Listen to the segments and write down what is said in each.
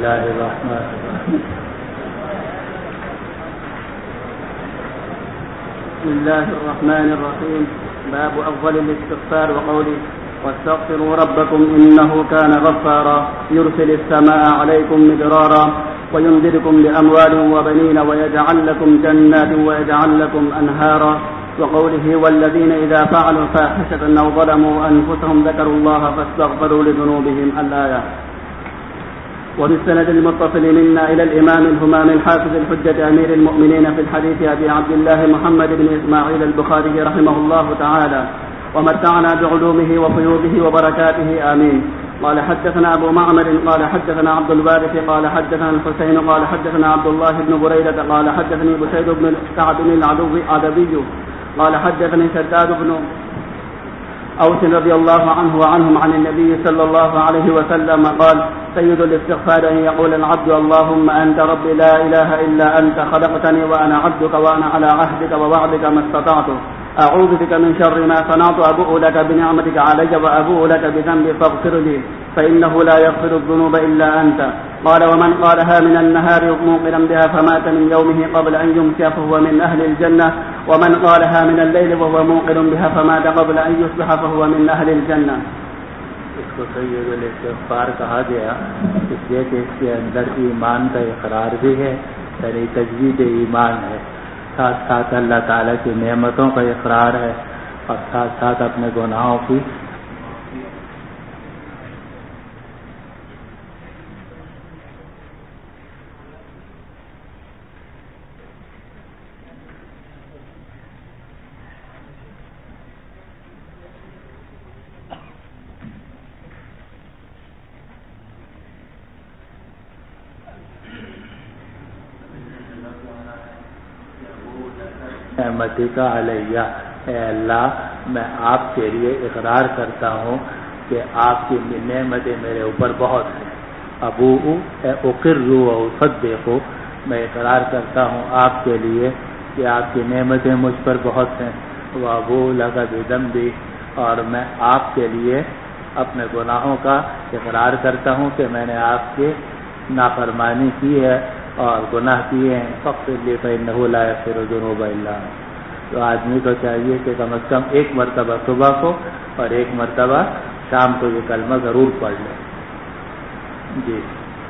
الله الرحمن الرحيم. بسم الله الرحمن الرحيم. باب أفضل الاستغفار وقوله واستغفروا ربكم إنه كان غفارا يرسل السماء عليكم مدرارا ويمددكم بأموال وبنين ويجعل لكم جنات ويجعل لكم أنهارا وقوله والذين إذا فعلوا فاحشة أو ظلموا أنفسهم ذكروا الله فاستغفروا لذنوبهم الآية. وبالسند المتصل منا إلى الإمام الهمام الحافظ الحجة أمير المؤمنين في الحديث أبي عبد الله محمد بن إسماعيل البخاري رحمه الله تعالى ومتعنا بعلومه وفيوضه وبركاته آمين. قال حدثنا أبو معمر قال حدثنا عبد الوارث قال حدثنا الحسين قال حدثنا عبد الله بن بريدة قال حدثني بسيد بن سعد العدوي قال حدثني شداد بن أوس رضي الله عنه وعنهم عن النبي صلى الله عليه وسلم قال سيد الاستغفار أن يقول العبد اللهم أنت ربي لا إله إلا أنت خلقتني وأنا عبدك وأنا على عهدك ووعدك ما استطعت أعوذ بك من شر ما صنعت أبوء لك بنعمتك علي وأبوء لك بذنبي فاغفر لي فإنه لا يغفر الذنوب إلا أنت. قال ومن قالها من النهار موقنا بها فمات من يومه قبل أن يمسي فهو من أهل الجنة ومن قالها من الليل وهو موقن بها فمات قبل أن يصبح فهو من أهل الجنة. اس کو سید الاستغفار کہا گیا اس لیے کہ اس کے اندر ایمان کا اقرار بھی ہے، یعنی تجدید ایمان ہے، ساتھ ساتھ اللہ تعالیٰ کی نعمتوں کا اقرار ہے اور ساتھ ساتھ اپنے گناہوں کی نعمتی کا علیہ، اے اللہ میں آپ کے لیے اقرار کرتا ہوں کہ آپ کی نعمتیں میرے اوپر بہت ہیں. ابو اقر و اصدق، میں اقرار کرتا ہوں آپ کے لیے کہ آپ کی نعمتیں مجھ پر بہت ہیں. وہ ابو لگا بذنبی، اور میں آپ کے لیے اپنے گناہوں کا اقرار کرتا ہوں کہ میں نے آپ کی نافرمانی کی ہے اور گناہ کیے ہیں. فاغفر لی فإنہ لا یغفر الذنوب الا انت. تو آدمی کو چاہیے کہ کم از کم ایک مرتبہ صبح کو اور ایک مرتبہ شام کو یہ کلمہ ضرور پڑھ لیں. جی.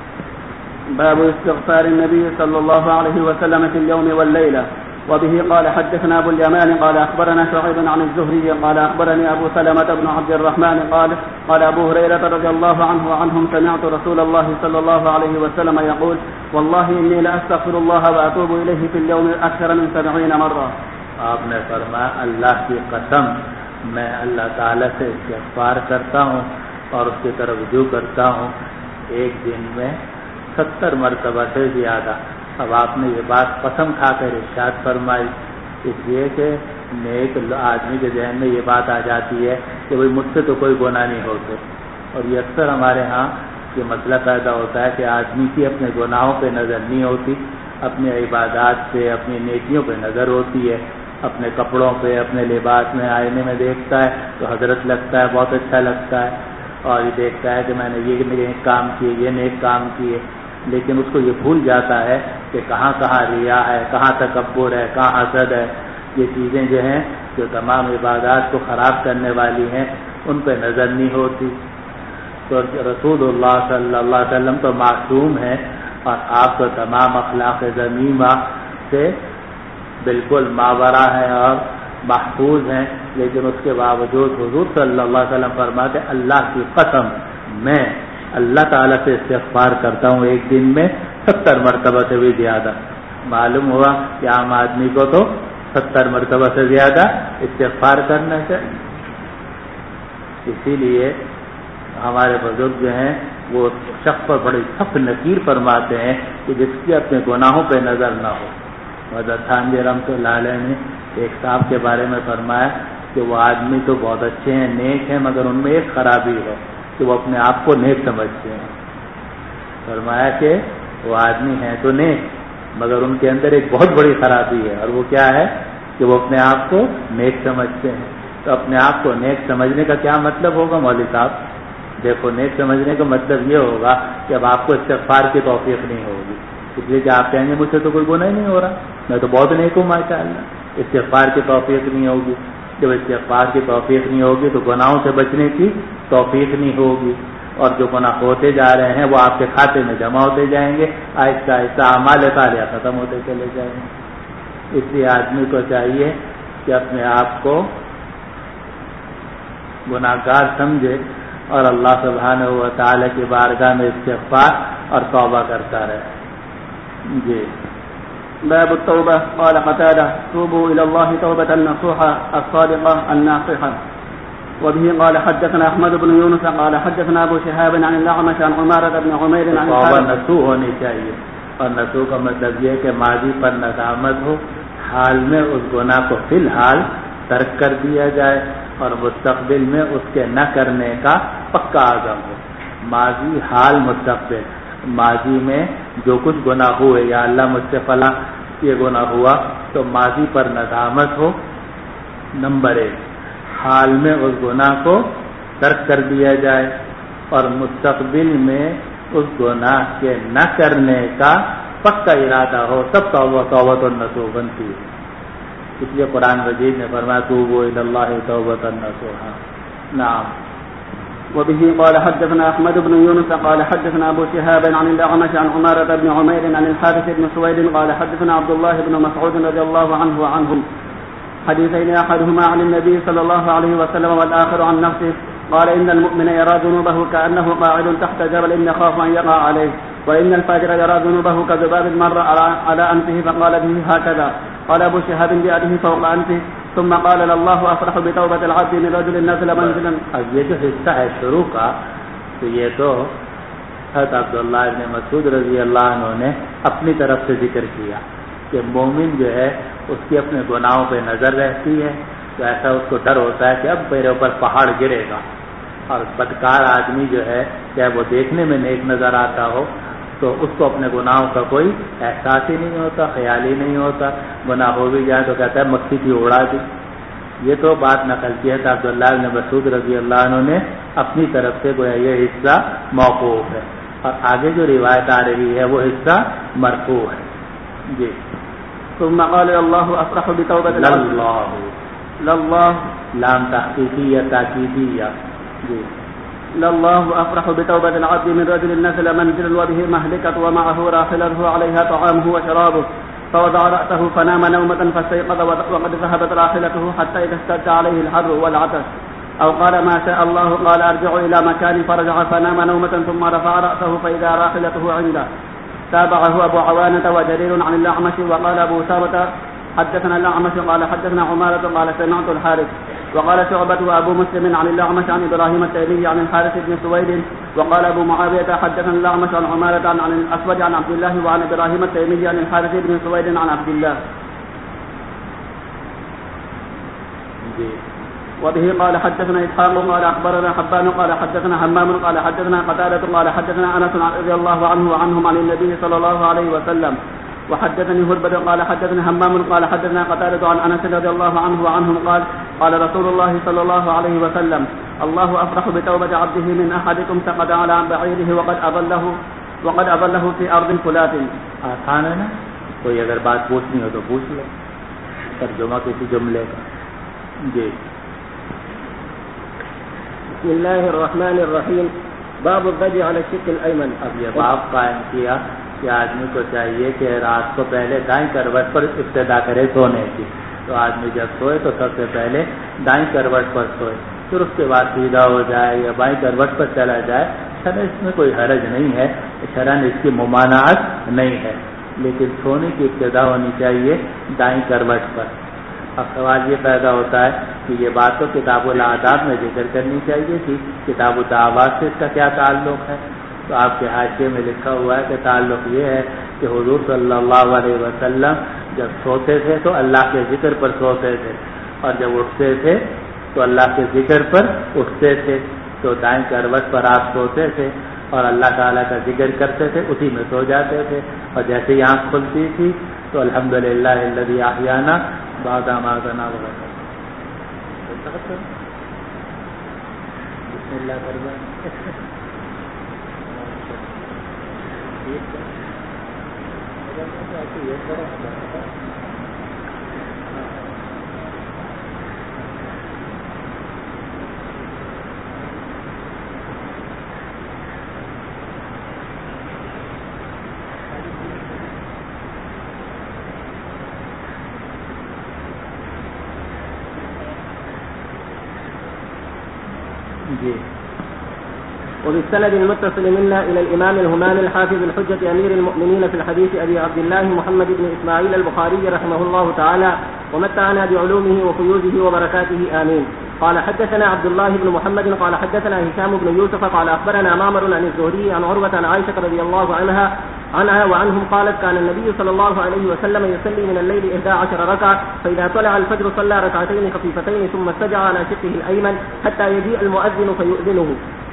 باب استغفار النبي صلى الله عليه وسلم في اليوم والليلة. وبه قال حدثنا أبو اليمان قال أخبرنا شعيب عن الزهري قال أخبرني أبو سلمة بن عبد الرحمن قال أبو هريرة رضي الله عنه وعنهم سمعت رسول الله صلى الله عليه وسلم يقول والله إني لأستغفر الله وأتوب إليه في اليوم أكثر من 70 مرة. آپ نے فرمایا اللہ کی قسم میں اللہ تعالیٰ سے استغفار کرتا ہوں اور اس کی طرف رجوع کرتا ہوں ایک دن میں 70 مرتبہ سے زیادہ. اب آپ نے یہ بات قسم کھا کر ارشاد فرمائی اس لیے کہ نیک آدمی کے ذہن میں یہ بات آ جاتی ہے کہ بھائی مجھ سے تو کوئی گناہ نہیں ہوتے، اور یہ اکثر ہمارے ہاں یہ مسئلہ پیدا ہوتا ہے کہ آدمی کی اپنے گناہوں پہ نظر نہیں ہوتی، اپنی عبادات پہ اپنی نیکیوں پہ نظر ہوتی ہے، اپنے کپڑوں پہ اپنے لباس میں آئینے میں دیکھتا ہے تو حضرت لگتا ہے، بہت اچھا لگتا ہے، اور یہ دیکھتا ہے کہ میں نے یہ نیک کام کیے، یہ نیک کام کیے، لیکن اس کو یہ بھول جاتا ہے کہ کہاں کہاں ریا ہے، کہاں تکبر ہے، کہاں حسد ہے. یہ چیزیں جو ہیں جو تمام عبادات کو خراب کرنے والی ہیں ان پہ نظر نہیں ہوتی. تو رسول اللہ صلی اللہ علیہ وسلم تو معصوم ہیں اور آپ تو تمام اخلاق ذمیمہ سے بالکل ماورا ہیں اور محفوظ ہیں، لیکن اس کے باوجود حضور صلی اللہ علیہ وسلم فرماتے اللہ کی قسم میں اللہ تعالیٰ سے استغفار کرتا ہوں ایک دن میں 70 مرتبہ سے بھی زیادہ. معلوم ہوا کہ عام آدمی کو تو 70 مرتبہ سے زیادہ استغفار کرنا چاہیے. اسی لیے ہمارے بزرگ جو ہیں وہ شخص پر بڑی سخت نکیر فرماتے ہیں کہ جس کی اپنے گناہوں پہ نظر نہ ہو. حضرت تھانوی رحمۃ اللہ علیہ نے ایک صاحب کے بارے میں فرمایا کہ وہ آدمی تو بہت اچھے ہیں، نیک ہیں، مگر ان میں ایک خرابی ہے کہ وہ اپنے آپ کو نیک سمجھتے ہیں. فرمایا کہ وہ آدمی ہیں تو نیک، مگر ان کے اندر ایک بہت بڑی خرابی ہے، اور وہ کیا ہے کہ وہ اپنے آپ کو نیک سمجھتے ہیں. تو اپنے آپ کو نیک سمجھنے کا کیا مطلب ہوگا مولوی صاحب؟ دیکھو نیک سمجھنے کا مطلب یہ ہوگا کہ اب آپ کو استغفار کی توفیق نہیں ہوگی، اس لیے کہ آپ کہیں گے مجھ سے تو کوئی گناہ ہی نہیں ہو رہا، میں تو بہت نیک ہوں ماشاء اللہ۔ استغفار کی توفیق نہیں ہوگی، جب استغفار کی توفیق نہیں ہوگی تو گناہوں سے بچنے کی توفیق نہیں ہوگی، اور جو گناہ ہوتے جا رہے ہیں وہ آپ کے کھاتے میں جمع ہوتے جائیں گے، آہستہ آہستہ اعمال صالحہ ختم ہوتے چلے جائیں گے۔ اس لیے آدمی کو چاہیے کہ اپنے آپ کو گناہ گار سمجھے اور اللہ سبحانہ و تعالی کی بارگاہ میں استغفار اور توبہ کرتا رہے۔ جی باب التوبة. قال قتادة: توبوا إلى الله توبة نصوحا الصادقة الناصحة. وبه قال حدثنا أحمد بن يونس قال حدثنا أبو شهاب عن الأعمش عن عمارة بن عمير عن توبہ نصوح ہونی چاہیے، اور نصوح کا مطلب یہ ہے کہ ماضی پر ندامت ہو، حال میں اس گناہ کو فی الحال ترک کر دیا جائے، اور مستقبل میں اس کے نہ کرنے کا پکا عزم ہو۔ ماضی، حال، مستقبل۔ ماضی میں جو کچھ گناہ ہوئے، یا اللہ مجھ سے فلاں یہ گناہ ہوا، تو ماضی پر ندامت ہو نمبر 1، حال میں اس گناہ کو ترک کر دیا جائے، اور مستقبل میں اس گناہ کے نہ کرنے کا پکا ارادہ ہو، تب توبۃ النصوح بنتی ہے۔ اس لیے قرآن مجید نے فرمایا توبوا الی اللہ توبۃ نصوحا۔ نعم۔ وبه قال حدثنا أحمد بن يونس قال حدثنا أبو شهاب عن الأعمش عن عمارة بن عمير عن الحارث بن سويد قال حدثنا عبد الله بن مسعود رضي الله عنه وعنهم حديثين أحدهما عن النبي صلى الله عليه وسلم والآخر عن نفسه قال إن المؤمن يرى ذنوبه كأنه قاعد تحت جبل يخاف أن يقع عليه، وإن الفاجر يرى ذنوبه كذباب مر على أنفه فقال به هكذا. قال أبو شهاب بيده فوق أنفه ثم قال الله أفرح بتوبة العبد من رجل نزل منزلا. اب یہ جو حصہ ہے شروع کا، تو یہ تو حضرت عبداللہ بن مسعود رضی اللہ عنہ نے اپنی طرف سے ذکر کیا کہ مومن جو ہے اس کی اپنے گناہوں پہ نظر رہتی ہے، تو ایسا اس کو ڈر ہوتا ہے کہ اب میرے اوپر پہاڑ گرے گا، اور بدکار آدمی جو ہے چاہے وہ دیکھنے میں نیک نظر آتا ہو تو اس کو اپنے گناہوں کا کوئی احساس ہی نہیں ہوتا، خیال ہی نہیں ہوتا، گناہ ہو بھی جائے تو کہتا ہے مکھی کی اڑا دی۔ یہ تو بات نقل کی ہے عبداللہ بن مسعود رضی اللہ عنہ نے اپنی طرف سے گویا یہ حصہ موقوف ہے، اور آگے جو روایت آ رہی ہے وہ حصہ مرفوع ہے۔ جی ثم قال الله أفرح بتوبة اللہ لله لام تحقیقیہ تاکیدیہ۔ جی لله أفرح بتوبة العبد من رجل نزل منزلا وبه مهلكة ومعه راحلته عليها طعامه وشرابه فوضع رأسه فنام نومة فاستيقظ وقد ذهبت راحلته حتى إذا اشتد عليه الحر والعطش أو قال ما شاء الله قال أرجع إلى مكاني فرجع فنام نومة ثم رفع رأسه فإذا راحلته عنده. تابعه أبو عوانة وجرير عن الأعمش وقال أبو أسامة حدثنا الأعمش قال حدثنا عمارة قال سمعت الحارث وقال شعبة وأبو مسلم عن الأعمش عن إبراهيم التيمي عن الحارث بن سويد وقال أبو معاوية حدثنا الأعمش عن عمارة عن الأسود عن عبد الله وعن إبراهيم التيمي عن الحارث بن سويد عن عبد الله. وبه قال حدثنا إسحاق قال أخبرنا حبان قال حدثنا همام قال حدثنا قتادة قال حدثنا أنس رضي الله عنه وعنهم عن النبي صلى الله عليه وسلم. وحدثني هربد قال حدثنا همام قال حدثنا قتادة عن أنس رضي الله عنه وعنهم قال قال رسول الله صلى الله عليه وسلم الله أفرح بتوبة عبده من أحدكم سقط على بعيره وقد أضله في أرض فلات. آسان ہے نا، کوئی اگر بات پوچھنی ہو تو پوچھ لو، ترجمہ کسی جملے کا۔ جی بسم الله الرحمن الرحيم. باب الضجع على الشق الأيمن. اب یہ باب قائم کیا کہ آدمی کو چاہیے کہ رات کو پہلے دائیں کروٹ پر ابتدا کرے سونے کی، تو آدمی جب سوئے تو سب سے پہلے دائیں کروٹ پر سوئے، پھر اس کے بعد سیدھا ہو جائے یا بائیں کروٹ پر چلا جائے۔ شرع اس میں کوئی حرج نہیں ہے، شرعاً اس کی ممانعت نہیں ہے، لیکن سونے کی ابتدا ہونی چاہیے دائیں کروٹ پر۔ اب سوال یہ پیدا ہوتا ہے کہ یہ بات تو کتاب العادات میں ذکر کرنی چاہیے تھی، کتاب الدعوات سے اس کا کیا تعلق ہے؟ تو آپ کے حاشیے میں لکھا ہوا ہے کہ تعلق یہ ہے کہ حضور صلی اللہ علیہ وسلم جب سوتے تھے تو اللہ کے ذکر پر سوتے تھے، اور جب اٹھتے تھے تو اللہ کے ذکر پر اٹھتے تھے۔ تو دائیں کروٹ پر آپ سوتے تھے اور اللہ تعالیٰ کا ذکر کرتے تھے، اسی میں سو جاتے تھے، اور جیسے ہی آنکھ کھلتی تھی تو الحمدللہ الذی احیانا بعد ما اماتنا وغیرہ۔ اللہ کربان جی. وبالسند المتصل منا إلى الإمام الهمام الحافظ الحجة أمير المؤمنين في الحديث أبي عبد الله محمد بن إسماعيل البخاري رحمه الله تعالى ومتعنا بعلومه وفيوزه وبركاته آمين. قال حدثنا عبد الله بن محمد قال حدثنا هشام بن يوسف قال أخبرنا معمر عن الزهري عن عروة عن عائشة رضي الله عنها وعنهم قالت كان النبي صلى الله عليه وسلم يصلي من الليل 11 ركعة فإذا طلع الفجر صلى ركعتين خفيفتين ثم استجع على شقه الأيمن حتى يجيء المؤذن فيؤذنه.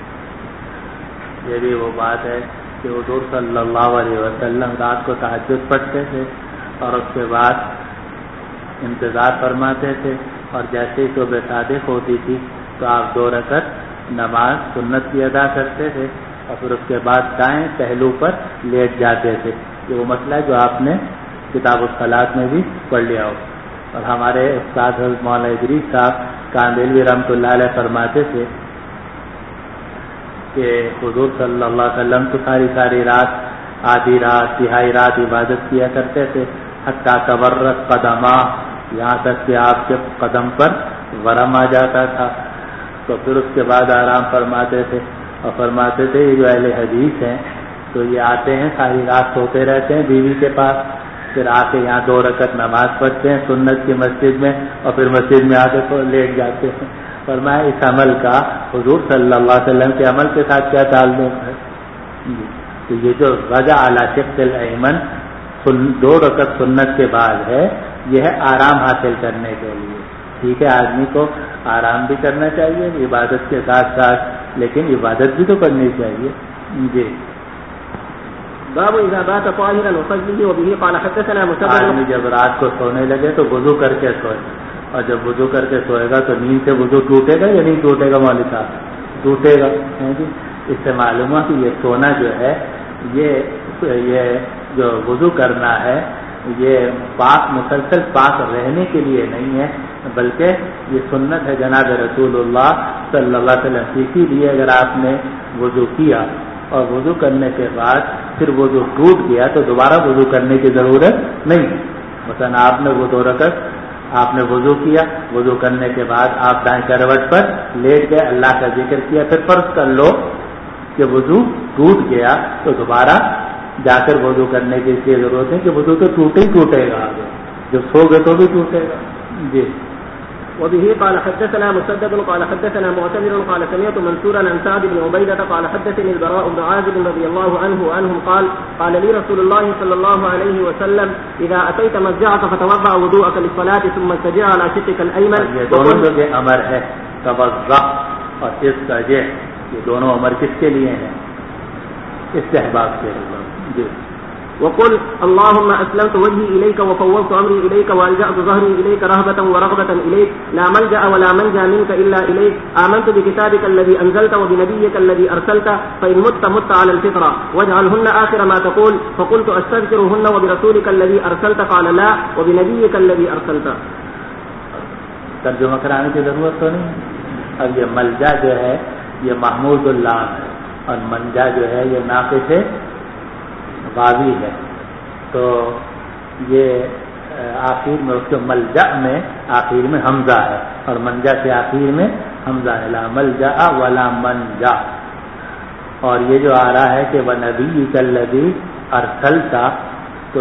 یہ بھی وہ بات ہے کہ حضور صلی اللہ علیہ وسلم رات کو تہجد پڑھتے تھے اور اس کے بعد انتظار فرماتے تھے اور جیسے ہی صبح صادق ہوتی تھی تو آپ 2 رکعت نماز سنت کی ادا کرتے تھے اور پھر اس کے بعد دائیں پہلو پر لیٹ جاتے تھے. یہ وہ مسئلہ ہے جو آپ نے کتاب الصلاۃ میں بھی پڑھ لیا ہو. اور ہمارے استاد حضرت مولانا ادریس صاحب کاندھلوی رحمۃ اللہ علیہ فرماتے تھے کہ حضور صلی اللہ علیہ وسلم تو ساری رات آدھی رات تہائی رات عبادت کیا کرتے تھے حتیٰ تورت قدمہ یہاں تک کہ آپ کے قدم پر ورم آ جاتا تھا تو پھر اس کے بعد آرام فرماتے تھے اور فرماتے تھے یہ جو اہل حدیث ہیں تو یہ آتے ہیں ساری رات سوتے رہتے ہیں بیوی کے پاس پھر آ کے یہاں 2 رکعت نماز پڑھتے ہیں سنت کی مسجد میں اور پھر مسجد میں آ کے لیٹ جاتے ہیں. فرمایا اس عمل کا حضور صلی اللہ علیہ وسلم کے عمل کے ساتھ کیا تعلق ہے؟ تو یہ جو رجع علی شق الایمن 2 رکعت سنت کے بعد ہے یہ ہے آرام حاصل کرنے کے لیے. ٹھیک ہے آدمی کو آرام بھی کرنا چاہیے عبادت کے ساتھ ساتھ لیکن عبادت بھی تو کرنی چاہیے. جی. باب اذا بات طاهرا وصلي وبه قال حدثنا مسدد. آدمی جب رات کو سونے لگے تو وضو کر کے سوئے اور جب وضو کر کے سوئے گا تو نیند سے وضو ٹوٹے گا یا نہیں ٹوٹے گا مولوی صاحب؟ ٹوٹے گا. اس سے معلوم ہوا کہ یہ سونا جو ہے یہ جو وضو کرنا ہے یہ پاک مسلسل پاک رہنے کے لیے نہیں ہے بلکہ یہ سنت ہے جناب رسول اللہ صلی اللہ علیہ وسلم. اسی لیے اگر آپ نے وضو کیا اور وضو کرنے کے بعد پھر وضو ٹوٹ گیا تو دوبارہ وضو کرنے کی ضرورت نہیں. مثلا آپ نے وہ 2 رکعت آپ نے وضو کیا وضو کرنے کے بعد آپ دائیں کروٹ پر لیٹ گئے اللہ کا ذکر کیا پھر فرض کر لو کہ وضو ٹوٹ گیا تو دوبارہ جا کر وضو کرنے کی اس لیے ضرورت ہے کہ وضو تو ٹوٹے گا جب سو گئے تو بھی ٹوٹے گا. جی. وبه قال حدثنا مسدد قال حدثنا معتمر قال سمعت منصورا عن سعد بن عبيدة قال حدثني البراء بن عازب رضي الله عنه وعنهم قال لي رسول الله صلى الله عليه وسلم إذا أتيت مضجعك فتوضأ وضوءك للصلاة ثم استجع على شقك الأيمن. یہ دونوں جو کہ امر ہے توضأ اور استجع یہ دونوں امر کس کے لیے ہیں؟ استحباب کے لیے. جی. وقل اللهم أسلمت وجهي إليك وفوضت أمري إليك وألجأت ظهري إليك رهبة ورغبة إليك لا ملجأ ولا منجا منك إلا إليك آمنت بكتابك الذي أنزلت وبنبيك الذي أرسلت فإن مت على الفطرة واجعلهن آخر ما تقول فقلت أستذكرهن وبرسولك الذي أرسلت قال لا وبنبيك الذي أرسلت. ترجمہ کرانے کی ضرورت تو نہیں. اب یہ ملجا جو ہے یہ محمود اللہ ہے اور منجا جو ہے یہ ناقص ہے واوی ہے تو یہ آخر میں اس کے ملجا میں آخر میں حمزہ ہے اور منجا کے آخر میں حمزہ ہے لا ملجا ولا منجا. اور یہ جو آ رہا ہے کہ وَنَبِيِّكَ الَّذِي أَرْسَلْتَ تو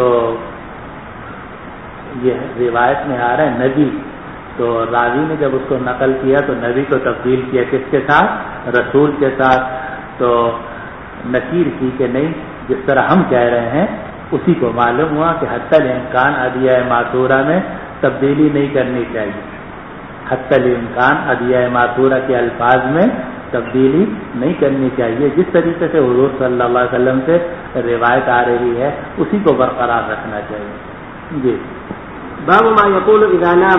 یہ روایت میں آ رہا ہے نبی تو راوی نے جب اس کو نقل کیا تو نبی کو تبدیل کیا کس کے ساتھ؟ رسول کے ساتھ. تو نکیر کی کہ نہیں جس طرح ہم کہہ رہے ہیں اسی کو معلوم ہوا کہ حتی الامکان ادعیہ معذورہ میں تبدیلی نہیں کرنی چاہیے. حتی الامکان ادعیہ معذورہ کے الفاظ میں تبدیلی نہیں کرنی چاہیے. جس طریقے سے حضور صلی اللہ علیہ وسلم سے روایت آ رہی ہے اسی کو برقرار رکھنا چاہیے. جی. باب ما يقول اذا نام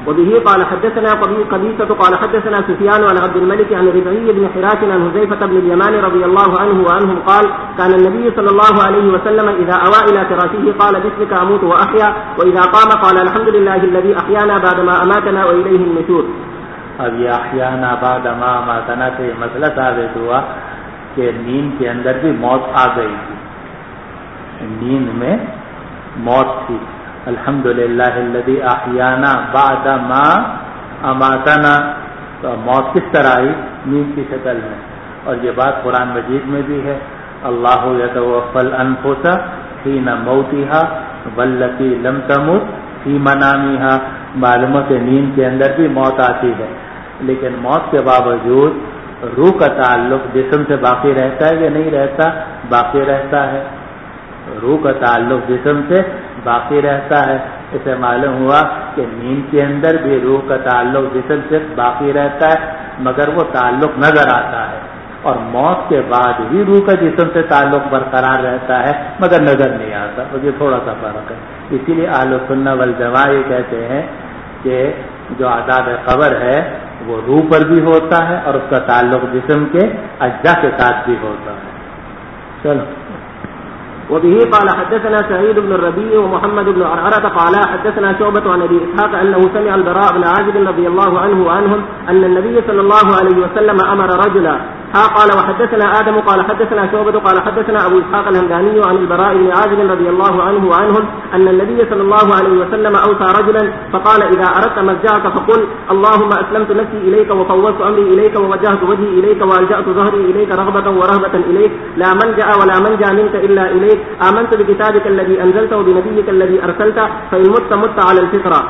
وبه قال حدثنا قبيصة قال حدثنا سفيان عن عبد الملك عن ربعي بن حراش عن حذيفة بن اليمان رضي الله عنه وعنهم قال كان النبي صلى الله عليه وسلم إذا أوى إلى فراشه قال باسمك أموت وأحيا وإذا قام قال الحمد لله الذي أحيانا بعدما أماتنا وإليه النشور. اب یہ احیانا بعد ما اماتنا سے یہ مسئلہ ثابت ہوا کہ نیند کے اندر بھی موت آ گئی تھی, نیند میں موت تھی. الحمدللہ الذی احیانا بعد ما اماتنا, تو موت کس طرح آئی؟ نیند کی شکل میں. اور یہ بات قرآن مجید میں بھی ہے, اللہ یتوفی الانفس حین موتها والتی لم تمت فی منامها. معلوم ہے کہ نیند کے اندر بھی موت آتی ہے, لیکن موت کے باوجود روح کا تعلق جسم سے باقی رہتا ہے یا نہیں رہتا؟ باقی رہتا ہے. روح کا تعلق جسم سے باقی رہتا ہے. اسے معلوم ہوا کہ نیند کے اندر بھی روح کا تعلق جسم سے باقی رہتا ہے, مگر وہ تعلق نظر آتا ہے. اور موت کے بعد بھی روح کا جسم سے تعلق برقرار رہتا ہے مگر نظر نہیں آتا. اور یہ تھوڑا سا فرق ہے. اسی لیے اہل سنت والجماعہ یہ کہتے ہیں کہ جو عذاب قبر ہے وہ روح پر بھی ہوتا ہے اور اس کا تعلق جسم کے اجزاء کے ساتھ بھی ہوتا ہے. چلو. وبه قال حدثنا سعيد بن الربيع ومحمد بن عرعرة قال حدثنا شعبة عن أبي إسحاق أنه سمع البراء بن عازب رضي الله عنه وعنهم أن النبي صلى الله عليه وسلم أمر رجلا. قال وحدثنا آدم قال حدثنا شعبة قال حدثنا أبو إسحاق الهمداني عن البراء بن عازب رضي الله عنه وعنهم أن النبي صلى الله عليه وسلم أوصى رجلا فقال إذا أردت مرجعك فقل اللهم أسلمت نفسي إليك وفوضت أمري إليك ووجهت وجهي إليك وألجأت ظهري إليك رغبة ورهبة إليك لا ملجأ ولا منجا منك إلا إليك آمنت بكتابك الذي أنزلته وبنبيك الذي أرسلته فإن مت مت على الفطرة.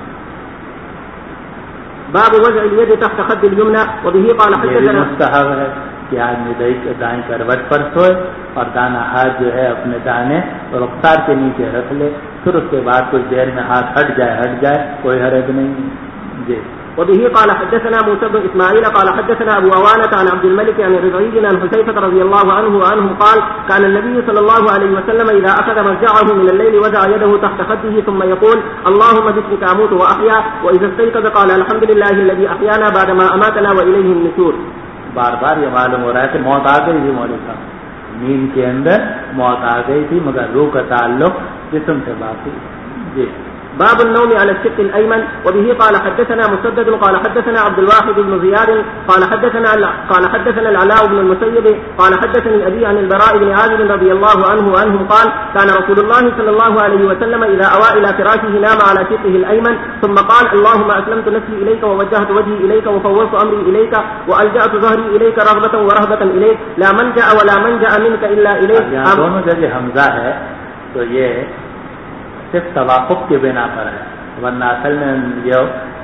باب وضع اليد تحت خد اليمنى وبه قال حدثنا مستحب ہے کہ آدمی دائیں کروٹ پر سوئے اور دانا ہاتھ جو ہے اپنے دانے رخسار کے نیچے رکھ لے, پھر اس کے بعد کچھ دیر میں ہاتھ ہٹ جائے کوئی حرج نہیں. جی. وبه قال حدثنا موسى بن إسماعيل قال حدثنا أبو عوانة عن عبد الملك عن ربعي عن حذيفة رضي الله عنه وعنهم قال كان النبي صلى الله عليه وسلم إذا أخذ مرجعه من الليل وضع يده تحت خده ثم يقول اللهم باسمك أموت وأحيا وإذا استيقظ قال الحمد لله الذي أحيانا بعدما أماتنا وإليه النشور. بار بار یہ معلوم ہو رہا ہے کہ موت آ گئی تھی مولوی صاحب, نیند کے اندر موت آ گئی تھی مگر روح کا تعلق جسم سے باقی. جی. باب النوم على الشق الأيمن وبه قال حدثنا مسدد قال حدثنا عبد الواحد بن زياد قال حدثنا العلاء بن المسيب قال حدثني أبي عن البراء بن عازب رضي الله عنه وعنهم قال كان رسول الله صلى الله عليه وسلم إذا أوى إلى فراشه نام على شقه الأيمن ثم قال اللهم أسلمت نفسي إليك ووجهت وجهي إليك وفوضت أمري إليك وألجأت ظهري إليك رغبة ورهبة إليك لا ملجأ ولا منجأ منك إلا إليك. دونوں جگہ حمزہ ہے تو یہ صرف توافق کے بنا پر ہے, ورنہ اصل میں جو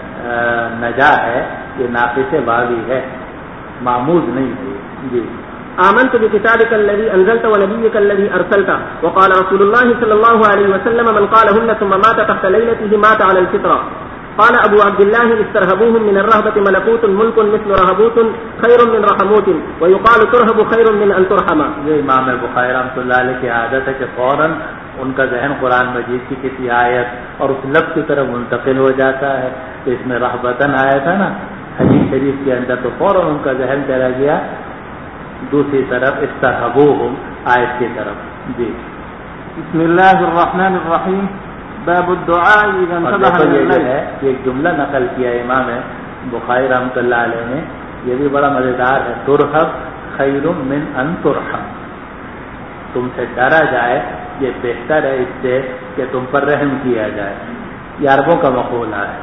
نجا ہے یہ ناقص واوی ہے, معموز نہیں ہے. جی. آمنت بكتابك الذي أنزلت ونبيك الذي أرسلت. وقال رسول الله صلى الله عليه وسلم من قالهن ثم مات تحت ليلته مات على الفطرة. قال أبو عبد الله استرهبوهم من الرهبة ملكوت ملك مثل رهبوت خير من رحموت ويقال ترهب خير من أن ترحم. یہ امام بخاری رحمۃ اللہ علیہ کی عادت ہے کہ فوراً ان کا ذہن قرآن مجید کی کسی آیت اور اس لفظ کی طرف منتقل ہو جاتا ہے. تو اس میں رہبتاً آیا تھا نا حدیث شریف کے اندر, تو فوراً ان کا ذہن چلا گیا دوسری طرف استرهبوهم آیت کی طرف. جی. بسم اللہ الرحمن الرحیم. باب الدعاء اذا انتبه الليل. ایک جملہ نقل کیا امام بخاری رحمۃ اللہ علیہ نے, یہ بھی بڑا مزیدار ہے. ترہب خیر من ان ترحم, تم سے ڈرا جائے یہ بہتر ہے اس سے کہ تم پر رحم کیا جائے. یہ عربوں کا مقولہ ہے,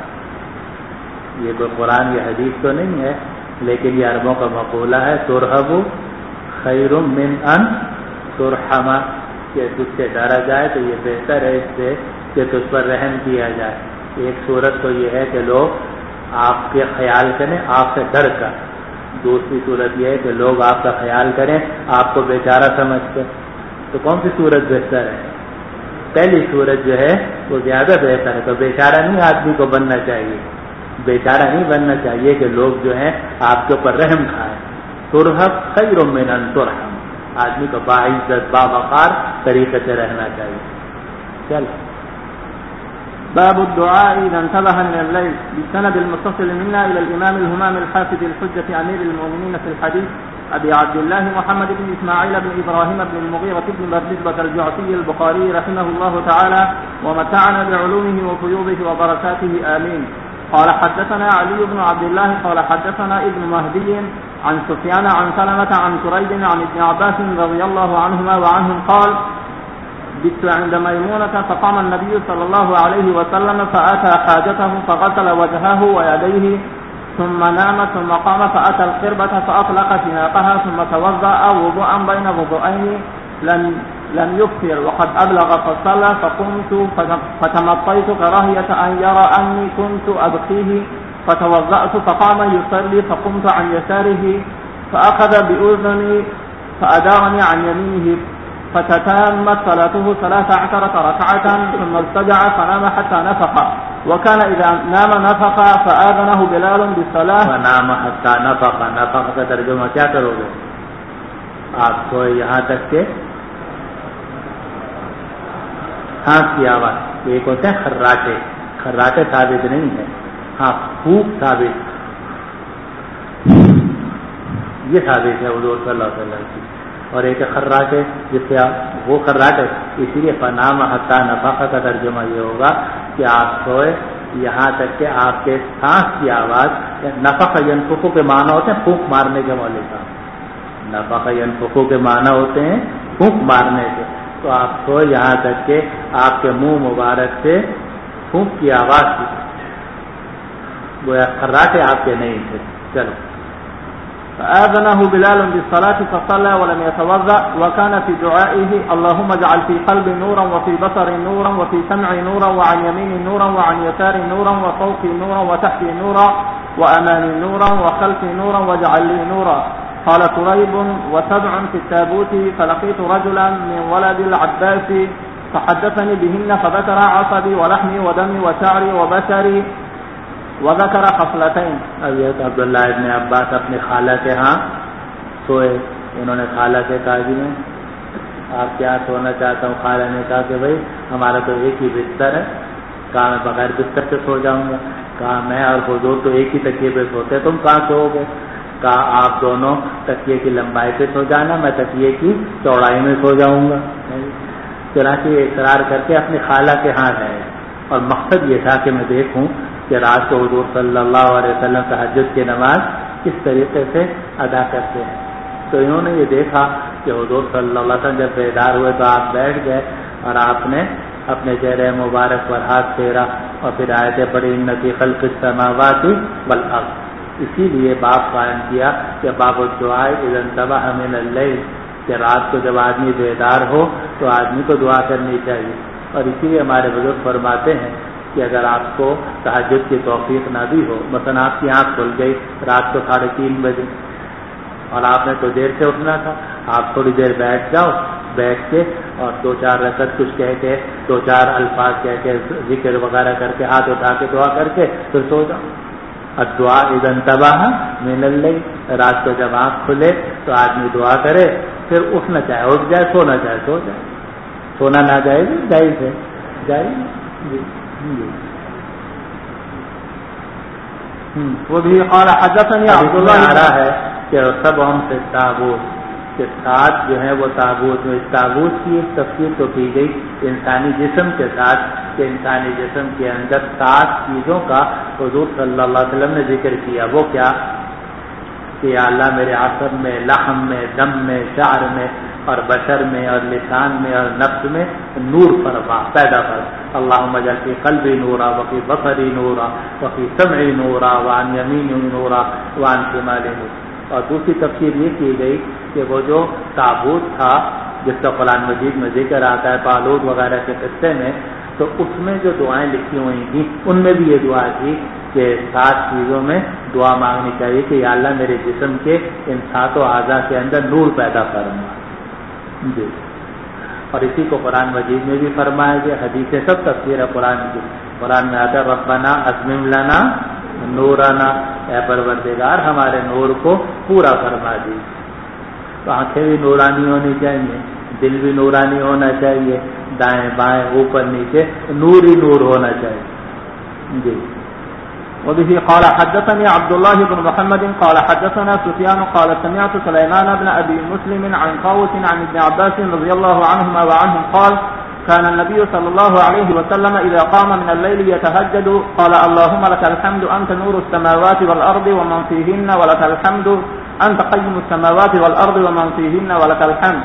یہ کوئی قرآن یا حدیث تو نہیں ہے, لیکن یہ عربوں کا مقولہ ہے. ترہب خیر من ان ترحم, کہ تجھ سے ڈرا جائے تو یہ بہتر ہے اس سے کہ تجھ پر رحم کیا جائے. ایک صورت تو یہ ہے کہ لوگ آپ کے خیال کریں آپ سے ڈر کر, دوسری صورت یہ ہے کہ لوگ آپ کا خیال کریں آپ کو بیچارہ سمجھ کر. تو کون سی صورت بہتر ہے؟ پہلی صورت جو ہے وہ زیادہ بہتر ہے. تو بیچارہ نہیں آدمی کو بننا چاہیے, بیچارہ نہیں بننا چاہیے کہ لوگ جو ہیں آپ کے اوپر رحم کھائیں. ترہب خیر من ان ترحم, آدمی کو باعزت باوقار طریقے سے رہنا چاہیے. چلو باب الدعاء إذا انتبه من الليل بالسند المتصل منا إلى الإمام الهمام الحافظ الحجة أمير المؤمنين في الحديث أبي عبد الله محمد بن إسماعيل بن إبراهيم بن المغيرة بن بردبة الجعفي البخاري رحمه الله تعالى ومتعنا بعلومه وفيوضه وبركاته آمين. قال حدثنا علي بن عبد الله قال حدثنا ابن مهدي عن سفيان عن سلمة عن كريب عن ابن عباس رضي الله عنهما وعنهم قال بت عند ميمونة فقام النبي صلى الله عليه وسلم فأتى حاجته فغسل وجهه ويديه ثم نام ثم قام فأتى القربة فأطلق سناقها ثم توضأ وضوءا بين وضوءين لم يكثر وقد أبلغ فصلى فقمت فتمطيت كراهية أن يرى أني كنت أبقيه فتوضأت فقام يصلي فقمت عن يساره فأخذ بأذني فأدارني عن يمينه فتتمت صلاته 13 ركعة ثم ارتجع فنام حتى نفخ وكان إذا نام نفخ فآذنه بلال بالصلاة. فنام حتى نفخ. نفخ کا ترجمہ کیا کرو گے آپ کو؟ یہاں تک کہ ہانس کی آواز. ایک ہوتے ہیں خراٹے. خراٹے ثابت نہیں ہے، ہاں پھوک ثابت، یہ ثابت ہے حضور صلی اللہ علیہ وسلم کی. اور ایک خراٹے جس سے وہ خراٹے، اسی لیے فنام حتی نفخ کا ترجمہ یہ ہوگا کہ آپ سوئے یہاں تک کہ آپ کے سانس کی آواز. نفخ ینفخ کے معنی ہوتے ہیں پھونک مارنے کے مولوی صاحب. نفخ ینفخ کے معنی ہوتے ہیں پھونک مارنے کے. تو آپ سوئے یہاں تک کہ آپ کے منہ مبارک سے پھونک کی آواز تھی. گویا خراٹے آپ کے نہیں تھے. چلو. فآذنه بلال بالصلاة فصلى ولم يتوضأ وكان في دعائه اللهم اجعل في قلبي نورا وفي بصري نورا وفي سمعي نورا وعن يميني نورا وعن يساري نورا وفوقي نورا وتحتي نورا وأمامي نورا وخلفي نورا واجعل لي نورا. قال كريب وسبع في التابوت فلقيت رجلا من ولد العباس فحدثني بهن فذكر عصبي ولحمي ودمي وشعري وبشري وذكر خصلتين. حضرت عبداللہ ابن عباس اپنی خالہ کے ہاں سوئے. انہوں نے خالہ سے کہا جی میں آپ کیا سونا چاہتا ہوں. خالہ نے کہا کہ بھائی ہمارا تو ایک ہی بستر ہے. کہا میں بغیر بستر سے سو جاؤں گا. کہا میں اور حضور تو ایک ہی تکیے پہ سوتے، تم کہاں سو گے؟ کہا آپ دونوں تکیے کی لمبائی پہ سو جانا، میں تکیے کی چوڑائی میں سو جاؤں گا. چنانچہ اقرار کر کے اپنی خالہ کے ہاں گئے. اور مقصد یہ تھا کہ میں دیکھوں کہ رات کو حضور صلی اللہ علیہ وسلم تہجد کی نماز کس طریقے سے ادا کرتے ہیں. تو انہوں نے یہ دیکھا کہ حضور صلی اللہ علیہ وسلم جب بیدار ہوئے تو آپ بیٹھ گئے اور آپ نے اپنے چہرے مبارک پر ہاتھ پھیرا اور پھر آیتیں پڑھی ان فی خلق السماوات والارض. اسی لیے باب قائم کیا کہ باب الدعاء اذا انتبه من اللیل، کہ رات کو جب آدمی بیدار ہو تو آدمی کو دعا کرنی چاہیے. اور اسی لیے ہمارے بزرگ فرماتے ہیں کہ اگر آپ کو تہجد کی توفیق نہ بھی ہو، مثلا آپ کی آنکھ کھل گئی رات کو 3:30 بجے اور آپ نے تو دیر سے اٹھنا تھا، آپ تھوڑی دیر بیٹھ جاؤ. بیٹھ کے اور 2-4 رکعت کچھ کہہ کے 2-4 الفاظ کہہ کے ذکر وغیرہ کر کے ہاتھ اٹھا کے دعا کر کے پھر سو جاؤ. الدعاء اذا انتبه من اللیل، رات کو جب آنکھ کھلے تو آدمی دعا کرے، پھر اٹھنا چاہے اٹھ جائے، سونا چاہے سو جائے. سونا نہ جائز جائز ہے، جائز. وہ بھی قال حدثني عبد الله آ رہا ہے کہ سب ہم سے تابوت کے ساتھ جو ہے وہ تابوت میں تابوت کی ایک تفسیر تو کی گئی انسانی جسم کے ساتھ کہ انسانی جسم کے اندر 7 چیزوں کا حضور صلی اللہ علیہ وسلم نے ذکر کیا. وہ کیا کہ یا اللہ میرے عصب میں، لحم میں، دم میں، شعر میں اور بشر میں اور لسان میں اور نفس میں نور فرما پیدا کر. اللہم اجعل فی قلبی نورا وفی بصری نورا وفی سمعی نورا وعن یمینی نورا وعن شمالی نورا. اور دوسری تفسیر یہ کی گئی کہ وہ جو تابوت تھا جس کا قرآن مجید میں ذکر آتا ہے طالوت وغیرہ کے قصے میں، تو اس میں جو دعائیں لکھی ہوئی تھیں ان میں بھی یہ دعا تھی کہ 7 چیزوں میں دعا مانگنی چاہیے کہ یا اللہ میرے جسم کے ان 7 اعضاء کے اندر نور پیدا فرما. جی. اور اسی کو قرآن مجید میں بھی فرمایا گیا. حدیثیں سب تفسیر ہے قرآن کی. قرآن میں آتا ہے ربنا اتمم لنا نورنا، اے پروردگار ہمارے نور کو پورا فرما دی. تو آنکھیں بھی نورانی ہونی چاہیے، دل بھی نورانی ہونا چاہیے، دائیں بائیں اوپر نیچے نور ہی نور ہونا چاہیے. جی. وبه قال حدثني عبد الله بن محمد قال حدثنا سفيان قال سمعت سليمان بن أبي مسلم عن طاووس عن ابن عباس رضي الله عنهما وعنهم قال كان النبي صلى الله عليه وسلم إذا قام من الليل يتهجد قال اللهم لك الحمد أنت نور السماوات والأرض ومن فيهن ولك الحمد أنت قيم السماوات والأرض ومن فيهن ولك الحمد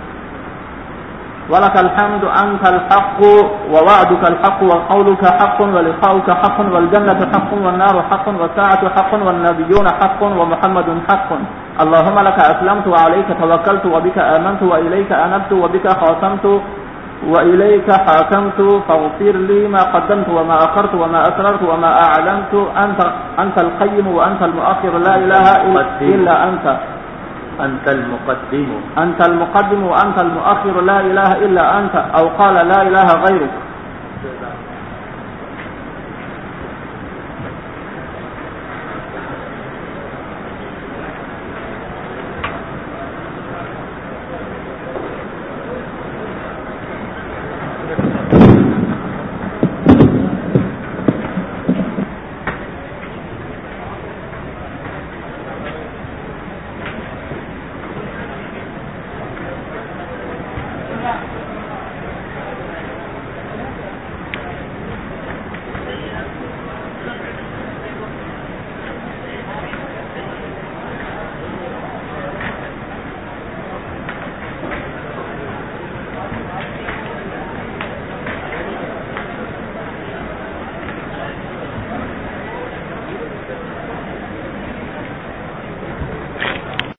أنت الحق ووعدك الحق وقولك حق ولقاؤك حق والجنة حق والنار حق والساعة حق والنبيون حق ومحمد حق اللهم لك أسلمت وعليك توكلت وبك آمنت وإليك أنبت وبك خاصمت وإليك حاكمت فاغفر لي ما قدمت وما أخرت وما أسررت وما أعلنت أنت القيم وأنت المؤخر لا إله إلا أنت أنت المقدم وأنت المؤخر لا إله إلا أنت أو قال لا إله غيرك